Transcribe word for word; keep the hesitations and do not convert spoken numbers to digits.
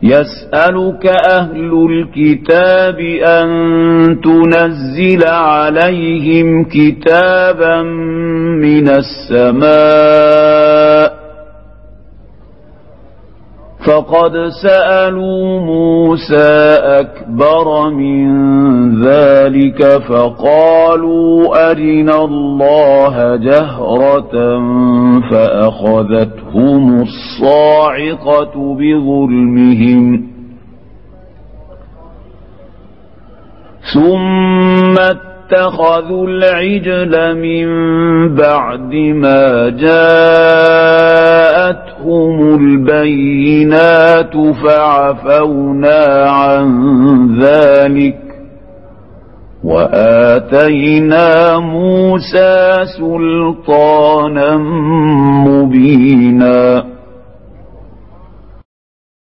يسألك أهل الكتاب أن تنزل عليهم كتابا من السماء فقد سألوا موسى أكبر من ذلك فقالوا أرنا الله جهرة فأخذتهم الصاعقة بظلمهم ثم اتخذوا العجل من بعد ما جاءتهم البينات فعفونا عن ذلك وآتينا موسى سلطانا مبينا